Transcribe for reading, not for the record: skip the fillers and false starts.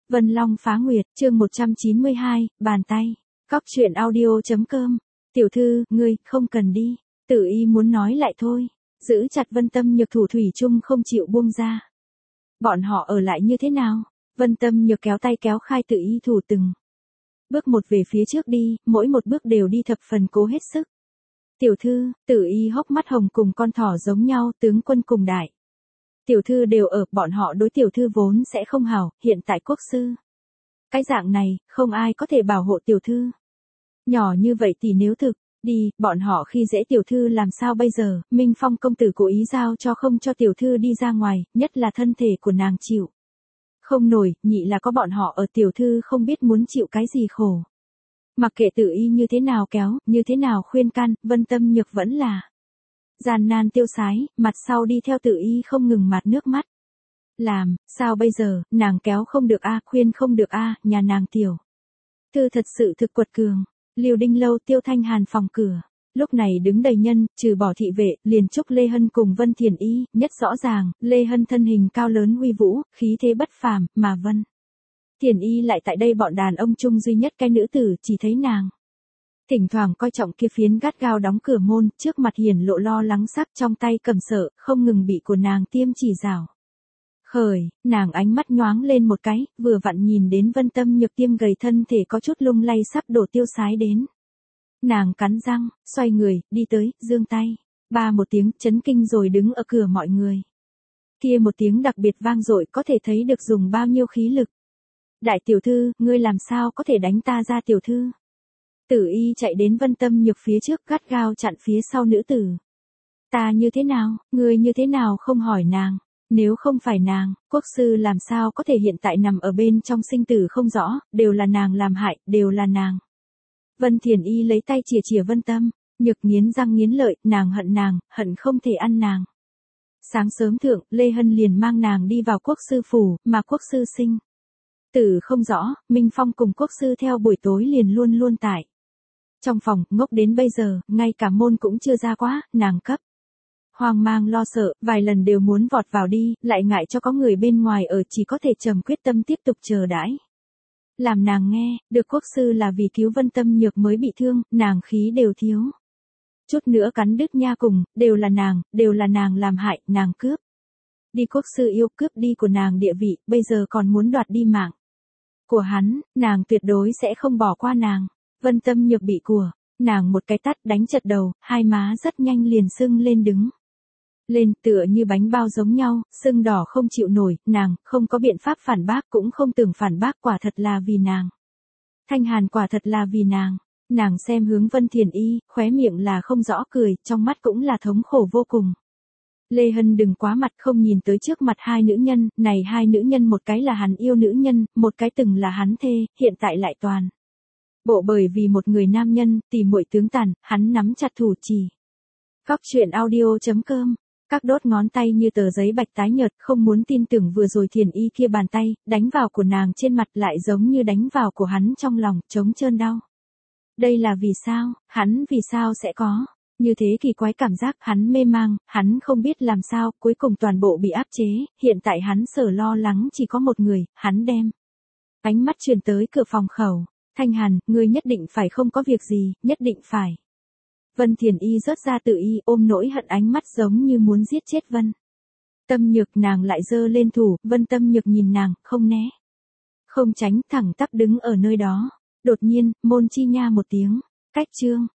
Vân Long Phá Nguyệt, chương 192, bàn tay. Cóc truyện audio.com. Tiểu thư, ngươi, không cần đi. Tử Y muốn nói lại thôi. Giữ chặt Vân Tâm Nhược thủ thủy chung không chịu buông ra. Bọn họ ở lại như thế nào? Vân Tâm Nhược kéo tay kéo Khai Tử Y thủ từng bước một về phía trước đi, mỗi một bước đều đi thập phần cố hết sức. Tiểu thư, Tử Y hốc mắt hồng cùng con thỏ giống nhau, tướng quân cùng đại. Tiểu thư đều ở, bọn họ đối tiểu thư vốn sẽ không hảo, hiện tại quốc sư. Cái dạng này, không ai có thể bảo hộ tiểu thư. Nhỏ như vậy thì nếu thực, đi, bọn họ khi dễ tiểu thư làm sao bây giờ, Minh Phong công tử cố ý giao cho không cho tiểu thư đi ra ngoài, nhất là thân thể của nàng chịu. Không nổi, nhị là có bọn họ ở tiểu thư không biết muốn chịu cái gì khổ. Mặc kệ Tử Y như thế nào kéo, như thế nào khuyên can, Vân Tâm Nhược vẫn là gian nan tiêu sái, mặt sau đi theo Tử Y không ngừng mặt nước mắt. Làm, sao bây giờ, nàng kéo không được a, khuyên không được a, nhà nàng tiểu thư thật sự thực quật cường. Liêu Đinh Lâu Tiêu Thanh Hàn phòng cửa. Lúc này đứng đầy nhân, trừ bỏ thị vệ, liền chúc Lê Hân cùng Vân Thiền Y, nhất rõ ràng, Lê Hân thân hình cao lớn uy vũ, khí thế bất phàm, mà Vân Thiền Y lại tại đây bọn đàn ông chung duy nhất cái nữ tử, chỉ thấy nàng thỉnh thoảng coi trọng kia phiến gắt gao đóng cửa môn, trước mặt hiển lộ lo lắng sắc, trong tay cầm sợ, không ngừng bị của nàng tiêm chỉ rào. Khởi, nàng ánh mắt nhoáng lên một cái, vừa vặn nhìn đến Vân Tâm Nhược tiêm gầy thân thể có chút lung lay sắp đổ tiêu sái đến. Nàng cắn răng, xoay người, đi tới, giương tay. Ba một tiếng, chấn kinh rồi đứng ở cửa mọi người. Kia một tiếng đặc biệt vang dội có thể thấy được dùng bao nhiêu khí lực. Đại tiểu thư, ngươi làm sao có thể đánh ta ra tiểu thư? Tử Y chạy đến Vân Tâm Nhược phía trước gắt gao chặn phía sau nữ tử. Ta như thế nào, ngươi như thế nào không hỏi nàng? Nếu không phải nàng, quốc sư làm sao có thể hiện tại nằm ở bên trong sinh tử không rõ, đều là nàng làm hại, đều là nàng. Vân Thiền Y lấy tay chìa chìa Vân Tâm Nhược nghiến răng nghiến lợi, nàng, hận không thể ăn nàng. Sáng sớm thượng, Lê Hân liền mang nàng đi vào quốc sư phủ, mà quốc sư sinh tử không rõ, Minh Phong cùng quốc sư theo buổi tối liền luôn luôn tại trong phòng, ngốc đến bây giờ, ngay cả môn cũng chưa ra quá, nàng cấp hoang mang lo sợ, vài lần đều muốn vọt vào đi, lại ngại cho có người bên ngoài ở, chỉ có thể trầm quyết tâm tiếp tục chờ đãi. Làm nàng nghe, được quốc sư là vì cứu Vân Tâm Nhược mới bị thương, nàng khí đều thiếu. Chút nữa cắn đứt nha cùng, đều là nàng làm hại, nàng cướp. Đi quốc sư yêu, cướp đi của nàng địa vị, bây giờ còn muốn đoạt đi mạng của hắn, nàng tuyệt đối sẽ không bỏ qua nàng. Vân Tâm Nhược bị của nàng một cái tát đánh chật đầu, hai má rất nhanh liền sưng lên đứng lên, tựa như bánh bao giống nhau, sưng đỏ không chịu nổi, nàng không có biện pháp phản bác, cũng không tưởng phản bác, quả thật là vì nàng. Thanh Hàn quả thật là vì nàng. Nàng xem hướng Vân Thiền Y, khóe miệng là không rõ cười, trong mắt cũng là thống khổ vô cùng. Lê Hân đừng quá mặt, không nhìn tới trước mặt hai nữ nhân, này hai nữ nhân một cái là hắn yêu nữ nhân, một cái từng là hắn thê, hiện tại lại toàn bộ bởi vì một người nam nhân, tỉ muội tướng tàn, hắn nắm chặt thủ chỉ. Cóc truyện audio.com. Các đốt ngón tay như tờ giấy bạch tái nhợt, không muốn tin tưởng vừa rồi Thiền Y kia bàn tay, đánh vào của nàng trên mặt lại giống như đánh vào của hắn trong lòng, trống trơn đau. Đây là vì sao, hắn vì sao sẽ có như thế kỳ quái cảm giác, hắn mê mang, hắn không biết làm sao, cuối cùng toàn bộ bị áp chế, hiện tại hắn sở lo lắng chỉ có một người, hắn đem ánh mắt truyền tới cửa phòng khẩu. Thanh Hàn, ngươi nhất định phải không có việc gì, nhất định phải. Vân Thiền Y rớt ra Tử Y, ôm nỗi hận ánh mắt giống như muốn giết chết Vân Tâm Nhược, nàng lại giơ lên thủ, Vân Tâm Nhược nhìn nàng, không né, không tránh, thẳng tắp đứng ở nơi đó. Đột nhiên, môn chi nha một tiếng, cách chương.